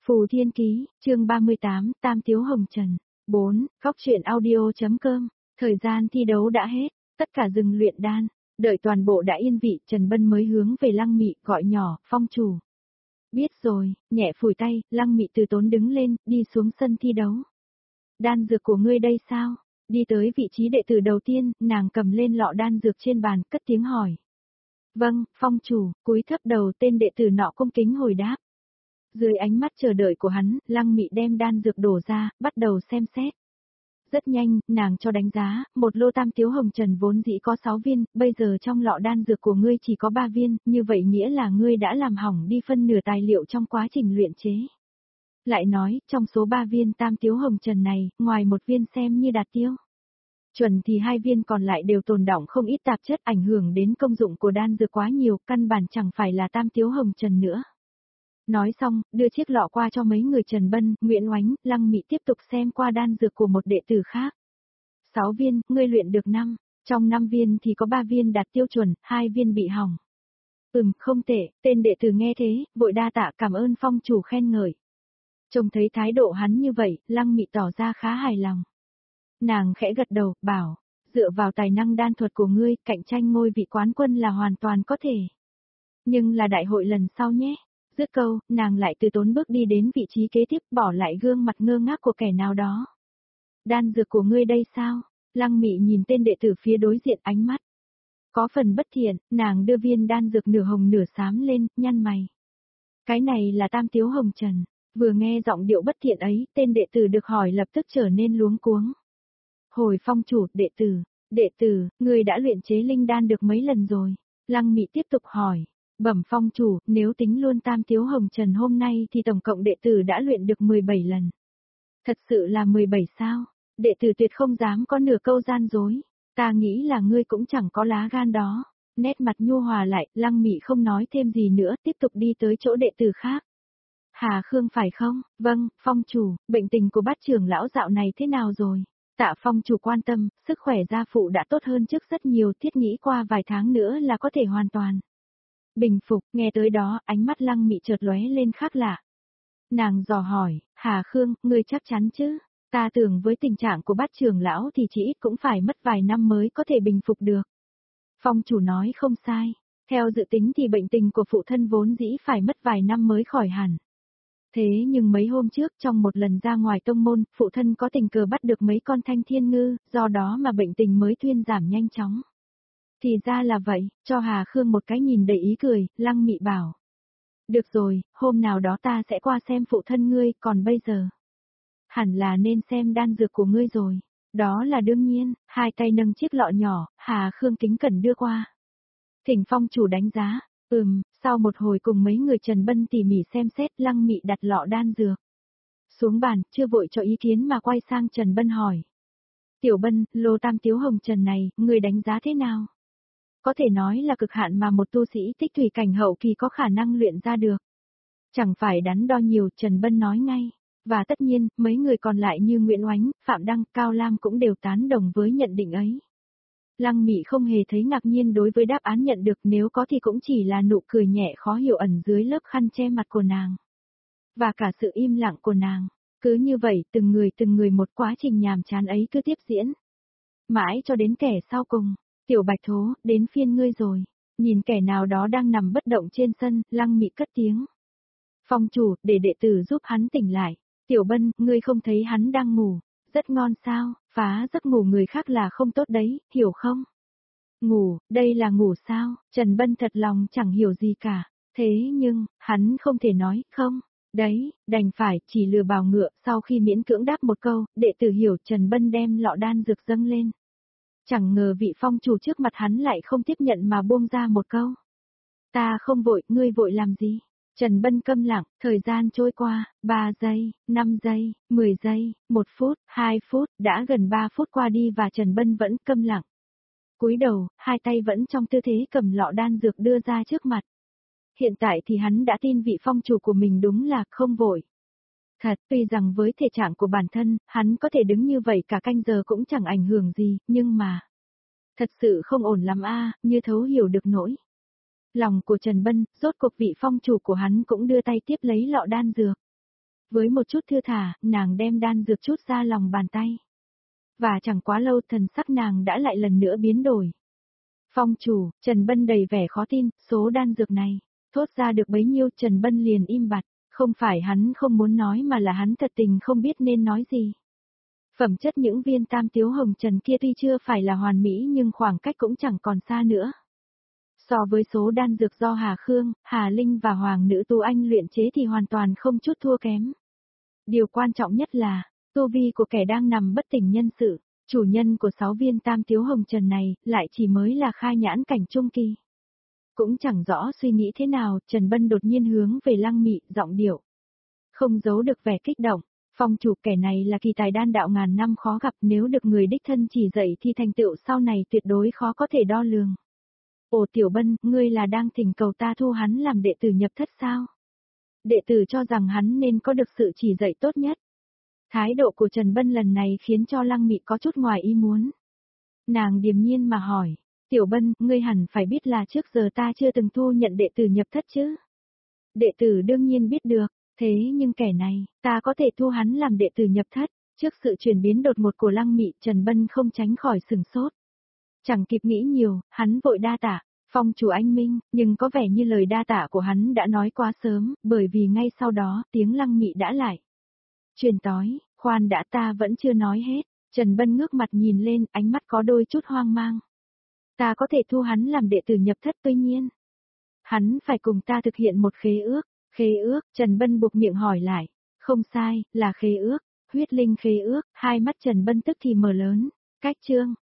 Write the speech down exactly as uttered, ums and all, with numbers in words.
Phù Thiên Ký, chương ba mươi tám, Tam Tiếu Hồng Trần. bốn. Góc truyện audio.com. Thời gian thi đấu đã hết, tất cả dừng luyện đan, đợi toàn bộ đã yên vị, Trần Bân mới hướng về Lăng Mị gọi nhỏ, Phong chủ. Biết rồi, nhẹ phủi tay, Lăng Mị từ tốn đứng lên, đi xuống sân thi đấu. Đan dược của ngươi đây sao? Đi tới vị trí đệ tử đầu tiên, nàng cầm lên lọ đan dược trên bàn, cất tiếng hỏi. Vâng, Phong chủ, cúi thấp đầu, tên đệ tử nọ cung kính hồi đáp. Dưới ánh mắt chờ đợi của hắn, Lăng Mị đem đan dược đổ ra, bắt đầu xem xét. Rất nhanh, nàng cho đánh giá, một lô Tam Tiếu Hồng Trần vốn dĩ có sáu viên, bây giờ trong lọ đan dược của ngươi chỉ có ba viên, như vậy nghĩa là ngươi đã làm hỏng đi phân nửa tài liệu trong quá trình luyện chế. Lại nói, trong số ba viên Tam Tiếu Hồng Trần này, ngoài một viên xem như đạt tiêu. Chuẩn thì hai viên còn lại đều tồn đọng không ít tạp chất ảnh hưởng đến công dụng của đan dược quá nhiều, căn bản chẳng phải là Tam Tiếu Hồng Trần nữa. Nói xong, đưa chiếc lọ qua cho mấy người Trần Bân, Nguyễn Oánh, Lăng Mị tiếp tục xem qua đan dược của một đệ tử khác. Sáu viên, ngươi luyện được năm, trong năm viên thì có ba viên đạt tiêu chuẩn, hai viên bị hỏng. Ừm, không tệ, tên đệ tử nghe thế, vội đa tạ cảm ơn Phong chủ khen ngợi. Trông thấy thái độ hắn như vậy, Lăng Mị tỏ ra khá hài lòng. Nàng khẽ gật đầu, bảo, dựa vào tài năng đan thuật của ngươi, cạnh tranh ngôi vị quán quân là hoàn toàn có thể. Nhưng là đại hội lần sau nhé. Dứt câu, nàng lại từ tốn bước đi đến vị trí kế tiếp, bỏ lại gương mặt ngơ ngác của kẻ nào đó. Đan dược của ngươi đây sao? Lăng Mị nhìn tên đệ tử phía đối diện, ánh mắt có phần bất thiện, nàng đưa viên đan dược nửa hồng nửa xám lên, nhăn mày. Cái này là Tam Tiếu Hồng Trần. Vừa nghe giọng điệu bất thiện ấy, tên đệ tử được hỏi lập tức trở nên luống cuống. Hồi Phong chủ, đệ tử, đệ tử, ngươi đã luyện chế linh đan được mấy lần rồi? Lăng Mị tiếp tục hỏi. Bẩm Phong chủ, nếu tính luôn Tam Tiếu Hồng Trần hôm nay thì tổng cộng đệ tử đã luyện được mười bảy lần. Thật sự là mười bảy sao? Đệ tử tuyệt không dám có nửa câu gian dối. Ta nghĩ là ngươi cũng chẳng có lá gan đó. Nét mặt nhu hòa lại, Lăng Mị không nói thêm gì nữa, tiếp tục đi tới chỗ đệ tử khác. Hà Khương phải không? Vâng, Phong chủ, bệnh tình của bát trưởng lão dạo này thế nào rồi? Tạ Phong chủ quan tâm, sức khỏe gia phụ đã tốt hơn trước rất nhiều, thiết nghĩ qua vài tháng nữa là có thể hoàn toàn bình phục. Nghe tới đó, ánh mắt Lăng Mị chợt lóe lên khác lạ. Nàng dò hỏi, Hà Khương, ngươi chắc chắn chứ? Ta tưởng với tình trạng của bát trưởng lão thì chỉ ít cũng phải mất vài năm mới có thể bình phục được. Phong chủ nói không sai, theo dự tính thì bệnh tình của phụ thân vốn dĩ phải mất vài năm mới khỏi hẳn. Thế nhưng mấy hôm trước trong một lần ra ngoài tông môn, phụ thân có tình cờ bắt được mấy con thanh thiên ngư, do đó mà bệnh tình mới thuyên giảm nhanh chóng. Thì ra là vậy, cho Hà Khương một cái nhìn đầy ý cười, Lăng Mị bảo. Được rồi, hôm nào đó ta sẽ qua xem phụ thân ngươi, còn bây giờ. Hẳn là nên xem đan dược của ngươi rồi. Đó là đương nhiên, hai tay nâng chiếc lọ nhỏ, Hà Khương kính cẩn đưa qua. Thỉnh Phong chủ đánh giá, ừm, sau một hồi cùng mấy người Trần Bân tỉ mỉ xem xét, Lăng Mị đặt lọ đan dược xuống bàn, chưa vội cho ý kiến mà quay sang Trần Bân hỏi. Tiểu Bân, lô Tam Tiếu Hồng Trần này, ngươi đánh giá thế nào? Có thể nói là cực hạn mà một tu sĩ tích thủy cảnh hậu kỳ có khả năng luyện ra được. Chẳng phải đắn đo nhiều, Trần Bân nói ngay. Và tất nhiên, mấy người còn lại như Nguyễn Oánh, Phạm Đăng, Cao Lam cũng đều tán đồng với nhận định ấy. Lăng Mị không hề thấy ngạc nhiên đối với đáp án nhận được, nếu có thì cũng chỉ là nụ cười nhẹ khó hiểu ẩn dưới lớp khăn che mặt của nàng. Và cả sự im lặng của nàng. Cứ như vậy, từng người từng người một quá trình nhàm chán ấy cứ tiếp diễn. Mãi cho đến kẻ sau cùng. Tiểu Bạch Thố, đến phiên ngươi rồi. Nhìn kẻ nào đó đang nằm bất động trên sân, Lăng Mị cất tiếng. Phong chủ, để đệ tử giúp hắn tỉnh lại. Tiểu Bân, ngươi không thấy hắn đang ngủ. Rất ngon sao, phá giấc ngủ người khác là không tốt đấy, hiểu không? Ngủ, đây là ngủ sao? Trần Bân thật lòng chẳng hiểu gì cả. Thế nhưng, hắn không thể nói, không. Đấy, đành phải, chỉ lừa bào ngựa. Sau khi miễn cưỡng đáp một câu, đệ tử hiểu, Trần Bân đem lọ đan dược dâng lên. Chẳng ngờ vị phong chủ trước mặt hắn lại không tiếp nhận mà buông ra một câu. Ta không vội, ngươi vội làm gì? Trần Bân câm lặng, thời gian trôi qua, ba giây, năm giây, mười giây, một phút, hai phút, đã gần ba phút qua đi và Trần Bân vẫn câm lặng. Cúi đầu, hai tay vẫn trong tư thế cầm lọ đan dược đưa ra trước mặt. Hiện tại thì hắn đã tin vị phong chủ của mình đúng là không vội. Thật, tuy rằng với thể trạng của bản thân, hắn có thể đứng như vậy cả canh giờ cũng chẳng ảnh hưởng gì, nhưng mà... Thật sự không ổn lắm a, như thấu hiểu được nỗi lòng của Trần Bân, rốt cuộc vị phong chủ của hắn cũng đưa tay tiếp lấy lọ đan dược. Với một chút thư thả, nàng đem đan dược chút ra lòng bàn tay. Và chẳng quá lâu thần sắc nàng đã lại lần nữa biến đổi. Phong chủ, Trần Bân đầy vẻ khó tin, số đan dược này, thốt ra được bấy nhiêu Trần Bân liền im bặt, không phải hắn không muốn nói mà là hắn thật tình không biết nên nói gì. Phẩm chất những viên tam tiếu hồng trần kia tuy chưa phải là hoàn mỹ nhưng khoảng cách cũng chẳng còn xa nữa. So với số đan dược do Hà Khương, Hà Linh và Hoàng nữ Tu Anh luyện chế thì hoàn toàn không chút thua kém. Điều quan trọng nhất là, tu vi của kẻ đang nằm bất tỉnh nhân sự, chủ nhân của sáu viên tam tiếu hồng trần này, lại chỉ mới là khai nhãn cảnh trung kỳ. Cũng chẳng rõ suy nghĩ thế nào, Trần Bân đột nhiên hướng về Lăng Mị, giọng điệu. Không giấu được vẻ kích động, phong chủ kẻ này là kỳ tài đan đạo ngàn năm khó gặp, nếu được người đích thân chỉ dạy thì thành tựu sau này tuyệt đối khó có thể đo lường. Ồ Tiểu Bân, ngươi là đang thỉnh cầu ta thu hắn làm đệ tử nhập thất sao? Đệ tử cho rằng hắn nên có được sự chỉ dạy tốt nhất. Thái độ của Trần Bân lần này khiến cho Lăng Mị có chút ngoài ý muốn. Nàng điềm nhiên mà hỏi, Tiểu Bân, ngươi hẳn phải biết là trước giờ ta chưa từng thu nhận đệ tử nhập thất chứ? Đệ tử đương nhiên biết được, thế nhưng kẻ này, ta có thể thu hắn làm đệ tử nhập thất. Trước sự chuyển biến đột ngột của Lăng Mị, Trần Bân không tránh khỏi sừng sốt. Chẳng kịp nghĩ nhiều, hắn vội đa tạ, phong chủ anh minh, nhưng có vẻ như lời đa tạ của hắn đã nói quá sớm, bởi vì ngay sau đó, tiếng Lăng Mị đã lại. Truyền tói, khoan đã ta vẫn chưa nói hết, Trần Bân ngước mặt nhìn lên, ánh mắt có đôi chút hoang mang. Ta có thể thu hắn làm đệ tử nhập thất tuy nhiên. Hắn phải cùng ta thực hiện một khế ước, khế ước, Trần Bân buộc miệng hỏi lại. Không sai, là khế ước, huyết linh khế ước, hai mắt Trần Bân tức thì mở lớn, cách chương.